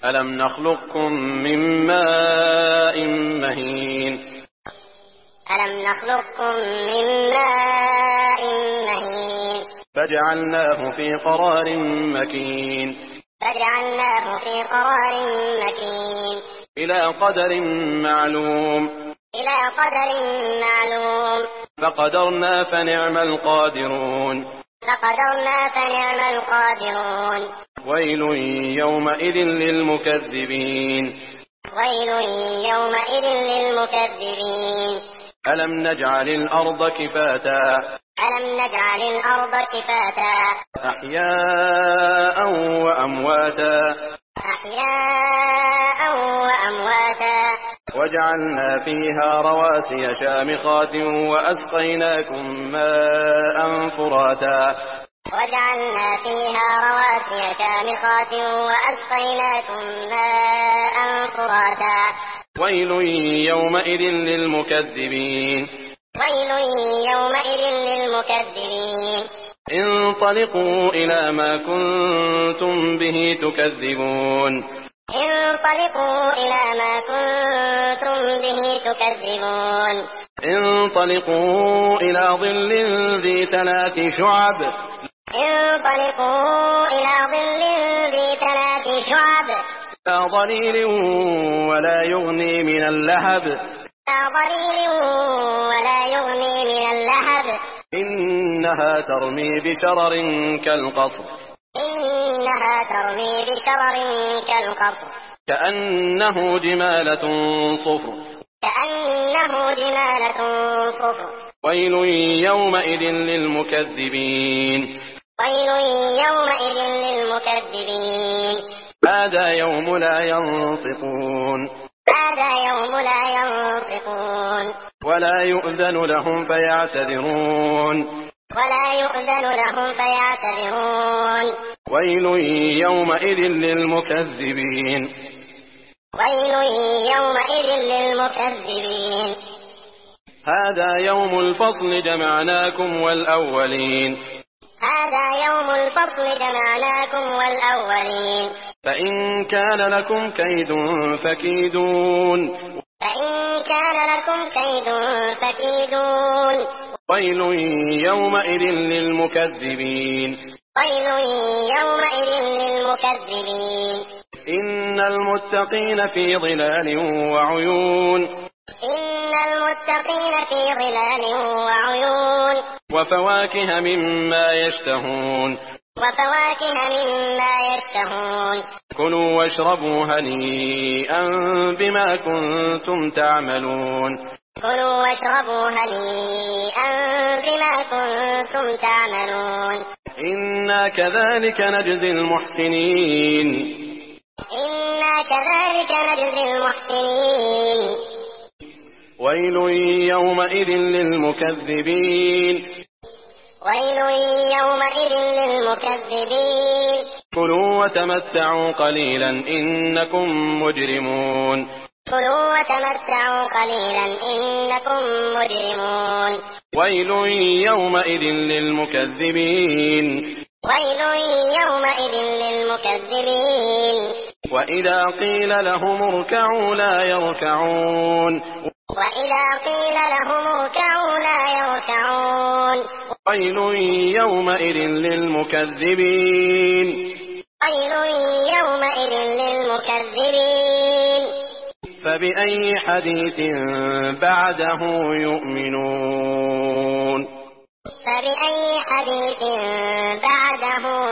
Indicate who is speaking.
Speaker 1: ألم نخلقكم من ماء مهين
Speaker 2: ألم نخلقكم من ماء مهين
Speaker 1: فجعلناه في قرار مكين
Speaker 2: فجعلناه في قرار مكين
Speaker 1: إلى قدر معلوم
Speaker 2: إلى قدر معلوم
Speaker 1: فقدرنا فنعم القادرون
Speaker 2: فقدرنا فنعم القادرون
Speaker 1: ويل يومئذ للمكذبين
Speaker 2: ويل يومئذ للمكذبين
Speaker 1: ألم نجعل الأرض كفاتا
Speaker 2: ألم نجعل الأرض كفاتا
Speaker 1: أحياء وأمواتا
Speaker 2: أحياء وأمواتا
Speaker 1: وجعلنا فيها رواسي شامخات وأسقيناكم ماء فراتا
Speaker 2: وجعلنا فيها رواسي شامخات وأسقيناكم ماء فراتا
Speaker 1: ويل يومئذ للمكذبين
Speaker 2: ويل يومئذ للمكذبين
Speaker 1: انطلقوا إلى ما كنتم به تكذبون
Speaker 2: انطلقوا إلى ما كنتم به تكذبون
Speaker 1: انطلقوا إلى ظل ذي 3 شعب
Speaker 2: انطلقوا إلى ظل ذي 3 شعب
Speaker 1: لا ظليل ولا يغني من اللهب
Speaker 2: لا ظليل ولا يغني من اللهب
Speaker 1: إنها ترمي بشرر كالقصر
Speaker 2: إنها ترمي بشرر كالقصر
Speaker 1: كأنه جمالة صفر
Speaker 2: كأنه جمالة صفر
Speaker 1: ويل يومئذ للمكذبين
Speaker 2: ويل يومئذ للمكذبين
Speaker 1: هذا يوم لا ينطقون
Speaker 2: هذا يوم لا ينطقون
Speaker 1: ولا يؤذن لهم فيعتذرون
Speaker 2: ولا يؤذن لهم فيعتذرون
Speaker 1: ويل يومئذ للمكذبين
Speaker 2: ويل يومئذ للمكذبين
Speaker 1: هذا يوم الفصل جمعناكم والأولين
Speaker 2: هذا يوم الفصل جمعناكم والأولين
Speaker 1: فإن كان لكم كيد فكيدون
Speaker 2: فإن كان لكم كيد فكيدون
Speaker 1: ويل يومئذ للمكذبين
Speaker 2: ويل يومئذ للمكذبين
Speaker 1: إن المتقين في ظلال وعيون
Speaker 2: إن المتقين في ظلال وعيون
Speaker 1: وفواكه مما يشتهون
Speaker 2: وفواكه مما يشتهون
Speaker 1: كلوا واشربوا هنيئا بما كنتم تعملون
Speaker 2: كلوا واشربوا هنيئا بما كنتم تعملون
Speaker 1: إنا كذلك نجزي المحسنين
Speaker 2: إنا كذلك نجزي المحسنين
Speaker 1: ويل يومئذ للمكذبين
Speaker 2: ويل يومئذ للمكذبين
Speaker 1: كلوا وتمتعوا قليلا إنكم مجرمون
Speaker 2: كلوا وتمتعوا قليلا إنكم مجرمون
Speaker 1: ويل يومئذ للمكذبين
Speaker 2: ويل يومئذ للمكذبين
Speaker 1: وإذا قيل لهم اركعوا لا يركعون
Speaker 2: وإذا قيل لهم اركعوا لا يركعون
Speaker 1: ويل يومئذ للمكذبين
Speaker 2: ويل يومئذ للمكذبين
Speaker 1: فبأي حديث بعده يؤمنون
Speaker 2: فبأي حديث بعده